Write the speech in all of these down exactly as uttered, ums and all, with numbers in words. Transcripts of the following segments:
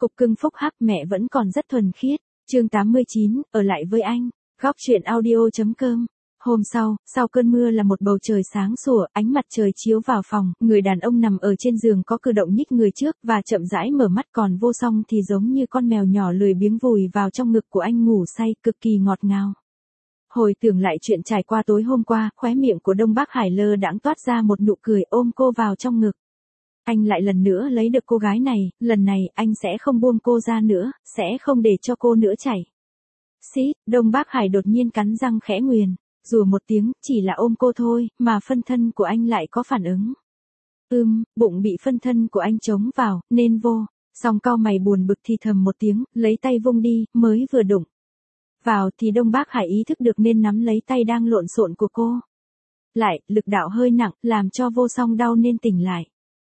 Cục cưng phúc hắc mẹ vẫn còn rất thuần khiết. Chương tám mươi chín, ở lại với anh. Góc truyện audio.com. Hôm sau, sau cơn mưa là một bầu trời sáng sủa, ánh mặt trời chiếu vào phòng, người đàn ông nằm ở trên giường có cử động nhích người trước và chậm rãi mở mắt, còn Vô Song thì giống như con mèo nhỏ lười biếng vùi vào trong ngực của anh ngủ say, cực kỳ ngọt ngào. Hồi tưởng lại chuyện trải qua tối hôm qua, khóe miệng của Đông Bắc Hải lơ đãng toát ra một nụ cười, ôm cô vào trong ngực. Anh lại lần nữa lấy được cô gái này, lần này anh sẽ không buông cô ra nữa, sẽ không để cho cô nữa chảy. Xít, Đông Bắc Hải đột nhiên cắn răng khẽ nguyền, rủa một tiếng, chỉ là ôm cô thôi, mà phân thân của anh lại có phản ứng. Ưm, bụng bị phân thân của anh chống vào, nên Vô Song cau mày buồn bực thì thầm một tiếng, lấy tay vung đi, mới vừa đụng vào thì Đông Bắc Hải ý thức được nên nắm lấy tay đang lộn xộn của cô. Lại, lực đạo hơi nặng, làm cho Vô Song đau nên tỉnh lại.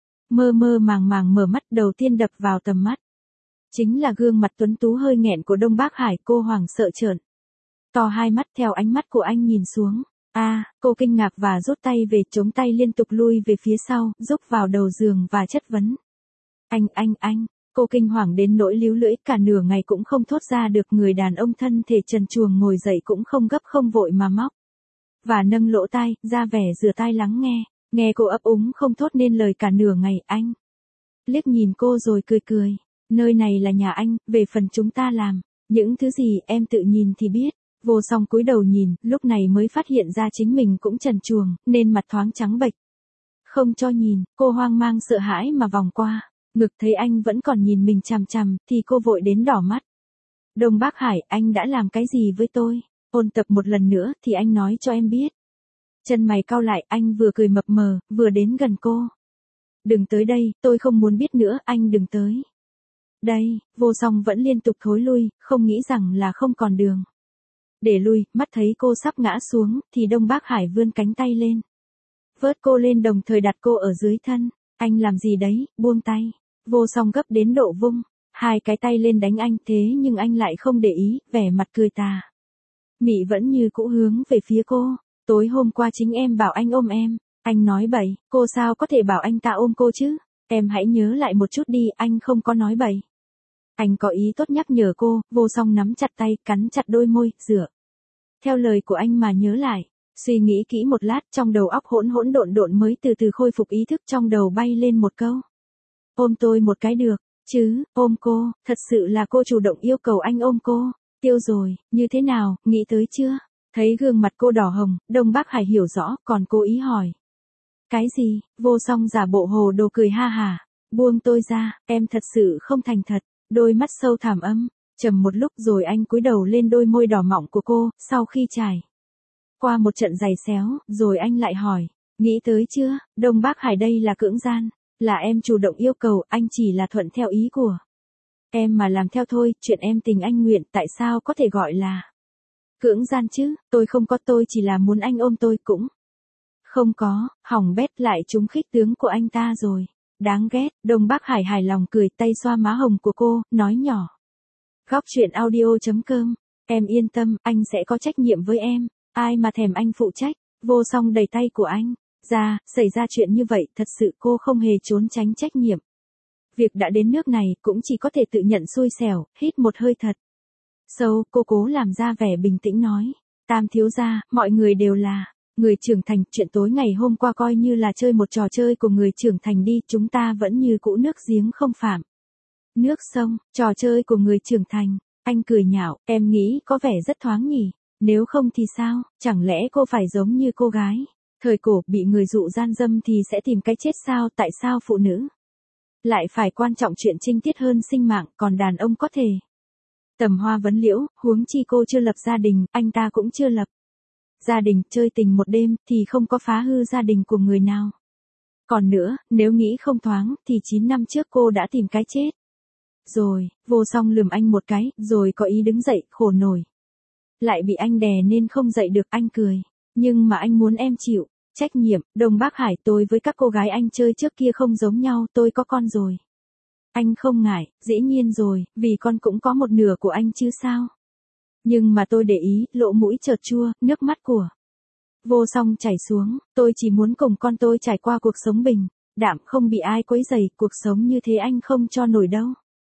Mơ mơ màng màng mở mắt, đầu tiên đập vào tầm mắt chính là gương mặt tuấn tú hơi nghẹn của Đông Bắc Hải. Cô hoảng sợ trợn to hai mắt theo ánh mắt của anh nhìn xuống. A, à, cô kinh ngạc và rút tay về, chống tay liên tục lui về phía sau, rúc vào đầu giường và chất vấn. Anh, anh, anh, cô kinh hoàng đến nỗi líu lưỡi, cả nửa ngày cũng không thốt ra được. Người đàn ông thân thể trần truồng ngồi dậy cũng không gấp không vội mà móc và nâng lỗ tai, ra vẻ rửa tai lắng nghe. Nghe cô ấp úng không thốt nên lời cả nửa ngày. Anh liếc nhìn cô rồi cười cười. Nơi này là nhà anh, về phần chúng ta làm những thứ gì em tự nhìn thì biết. Vô Song cúi đầu nhìn, lúc này mới phát hiện ra chính mình cũng trần truồng, nên mặt thoáng trắng bệch. Không cho nhìn, cô hoang mang sợ hãi mà vòng qua ngực, thấy anh vẫn còn nhìn mình chằm chằm, thì cô vội đến đỏ mắt. Đông Bắc Hải, anh đã làm cái gì với tôi? Ôn tập một lần nữa thì anh nói cho em biết. Chân mày cau lại, anh vừa cười mập mờ, vừa đến gần cô. Đừng tới đây, tôi không muốn biết nữa, anh đừng tới đây. Vô Song vẫn liên tục thối lui, không nghĩ rằng là không còn đường để lui. Mắt thấy cô sắp ngã xuống, thì Đông Bắc Hải vươn cánh tay lên, vớt cô lên, đồng thời đặt cô ở dưới thân. Anh làm gì đấy, buông tay. Vô Song gấp đến độ vung hai cái tay lên đánh anh, thế nhưng anh lại không để ý, vẻ mặt cười tà mị vẫn như cũ hướng về phía cô. Tối hôm qua chính em bảo anh ôm em. Anh nói bậy, cô sao có thể bảo anh ta ôm cô chứ? Em hãy nhớ lại một chút đi, anh không có nói bậy. Anh có ý tốt nhắc nhở cô. Vô Song nắm chặt tay, cắn chặt đôi môi, dựa theo lời của anh mà nhớ lại. Suy nghĩ kỹ một lát, trong đầu óc hỗn hỗn độn độn mới từ từ khôi phục ý thức. Trong đầu bay lên một câu. Ôm tôi một cái được chứ? Ôm cô, thật sự là cô chủ động yêu cầu anh ôm cô. Tiêu rồi, như thế nào, nghĩ tới chưa? Thấy gương mặt cô đỏ hồng, Đông Bắc Hải hiểu rõ, còn cố ý hỏi. Cái gì? Vô Song giả bộ hồ đồ cười ha hả. Buông tôi ra, em thật sự không thành thật. Đôi mắt sâu thẳm âm trầm một lúc rồi anh cúi đầu lên đôi môi đỏ mọng của cô. Sau khi trải qua một trận giày xéo, rồi anh lại hỏi. Nghĩ tới chưa? Đông Bắc Hải, đây là cưỡng gian. Là em chủ động yêu cầu, anh chỉ là thuận theo ý của em mà làm theo thôi. Chuyện em tình anh nguyện, tại sao có thể gọi là cưỡng gian chứ? Tôi không có, tôi chỉ là muốn anh ôm tôi cũng không có. Hỏng bét, lại trúng khích tướng của anh ta rồi. Đáng ghét. Đông Bắc Hải hài lòng cười, tay xoa má hồng của cô, nói nhỏ. Góc truyện audio.com. Em yên tâm, anh sẽ có trách nhiệm với em. Ai mà thèm anh phụ trách. Vô Song đẩy tay của anh ra. Xảy ra chuyện như vậy, thật sự cô không hề trốn tránh trách nhiệm. Việc đã đến nước này, cũng chỉ có thể tự nhận xui xẻo. Hít một hơi thật sâu, cô cố làm ra vẻ bình tĩnh nói. Tam thiếu gia, mọi người đều là người trưởng thành. Chuyện tối ngày hôm qua coi như là chơi một trò chơi của người trưởng thành đi. Chúng ta vẫn như cũ, nước giếng không phạm nước sông. Trò chơi của người trưởng thành. Anh cười nhạo, em nghĩ có vẻ rất thoáng nhỉ. Nếu không thì sao? Chẳng lẽ cô phải giống như cô gái thời cổ bị người dụ gian dâm thì sẽ tìm cái chết sao? Tại sao phụ nữ lại phải quan trọng chuyện trinh tiết hơn sinh mạng, còn đàn ông có thể tầm hoa vấn liễu? Huống chi cô chưa lập gia đình, anh ta cũng chưa lập gia đình. Chơi tình một đêm thì không có phá hư gia đình của người nào. Còn nữa, nếu nghĩ không thoáng thì chín năm trước cô đã tìm cái chết rồi. Vô Song lườm anh một cái, rồi có ý đứng dậy, khổ nổi lại bị anh đè nên không dậy được. Anh cười. Nhưng mà anh muốn em chịu trách nhiệm. Đông Bắc Hải, tôi với các cô gái anh chơi trước kia không giống nhau, tôi có con rồi. Anh không ngại. Dĩ nhiên rồi, vì con cũng có một nửa của anh chứ sao. Nhưng mà tôi để ý, lỗ mũi chợt chua, nước mắt của Vô Song chảy xuống. Tôi chỉ muốn cùng con tôi trải qua cuộc sống bình đạm, không bị ai quấy rầy. Cuộc sống như thế anh không cho nổi đâu.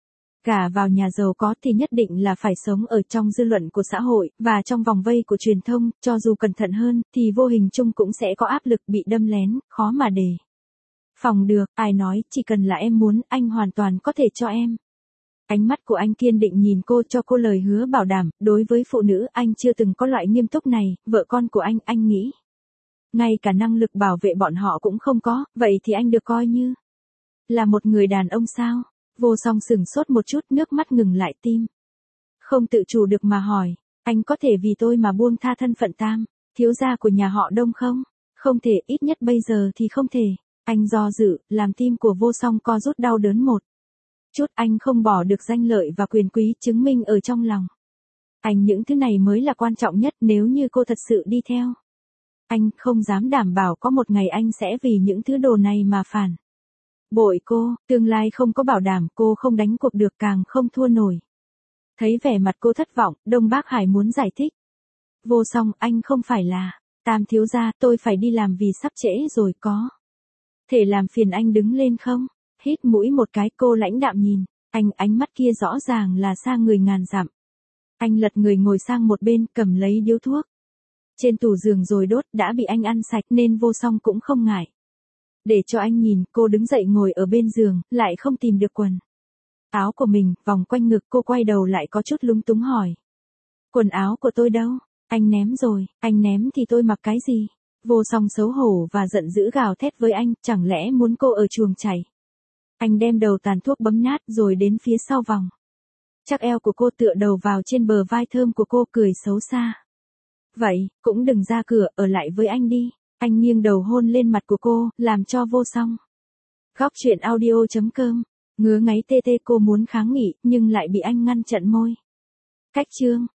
Gả vào nhà giàu có thì nhất định là phải sống ở trong dư luận của xã hội, và trong vòng vây của truyền thông, cho dù cẩn thận hơn, thì vô hình chung cũng sẽ có áp lực bị đâm lén, khó mà đề phòng được. Ai nói, chỉ cần là em muốn, anh hoàn toàn có thể cho em. Ánh mắt của anh kiên định nhìn cô, cho cô lời hứa bảo đảm, đối với phụ nữ anh chưa từng có loại nghiêm túc này, vợ con của anh, anh nghĩ. Ngay cả năng lực bảo vệ bọn họ cũng không có, vậy thì anh được coi như là một người đàn ông sao? Vô Song sửng sốt một chút, nước mắt ngừng lại tim. Không tự chủ được mà hỏi, anh có thể vì tôi mà buông tha thân phận tam thiếu gia của nhà họ Đông không? Không thể, ít nhất bây giờ thì không thể. Anh do dự, làm tim của Vô Song co rút đau đớn một chút. Anh không bỏ được danh lợi và quyền quý chứng minh ở trong lòng anh, những thứ này mới là quan trọng nhất. Nếu như cô thật sự đi theo anh, không dám đảm bảo có một ngày anh sẽ vì những thứ đồ này mà phản bội cô. Tương lai không có bảo đảm, cô không đánh cuộc được, càng không thua nổi. Thấy vẻ mặt cô thất vọng, Đông Bác Hải muốn giải thích. Vô Song, anh không phải là tam thiếu gia, tôi phải đi làm vì sắp trễ rồi, có thể làm phiền anh đứng lên không? Hít mũi một cái, cô lãnh đạm nhìn anh, ánh mắt kia rõ ràng là xa người ngàn dặm. Anh lật người ngồi sang một bên, cầm lấy điếu thuốc trên tủ giường rồi đốt, đã bị anh ăn sạch nên Vô Song cũng không ngại. Để cho anh nhìn, cô đứng dậy ngồi ở bên giường, lại không tìm được quần áo của mình, vòng quanh ngực, cô quay đầu lại có chút lúng túng hỏi. Quần áo của tôi đâu? Anh ném rồi. Anh ném thì tôi mặc cái gì? Vô Song xấu hổ và giận dữ gào thét với anh, chẳng lẽ muốn cô ở chuồng chảy? Anh đem đầu tàn thuốc bấm nát rồi đến phía sau vòng chắc eo của cô, tựa đầu vào trên bờ vai thơm của cô, cười xấu xa. Vậy, cũng đừng ra cửa, ở lại với anh đi. Anh nghiêng đầu hôn lên mặt của cô, làm cho Vô Song Góc truyện audio chấm com ngứa ngáy tê tê. Cô muốn kháng nghị, nhưng lại bị anh ngăn chặn môi. Cách chương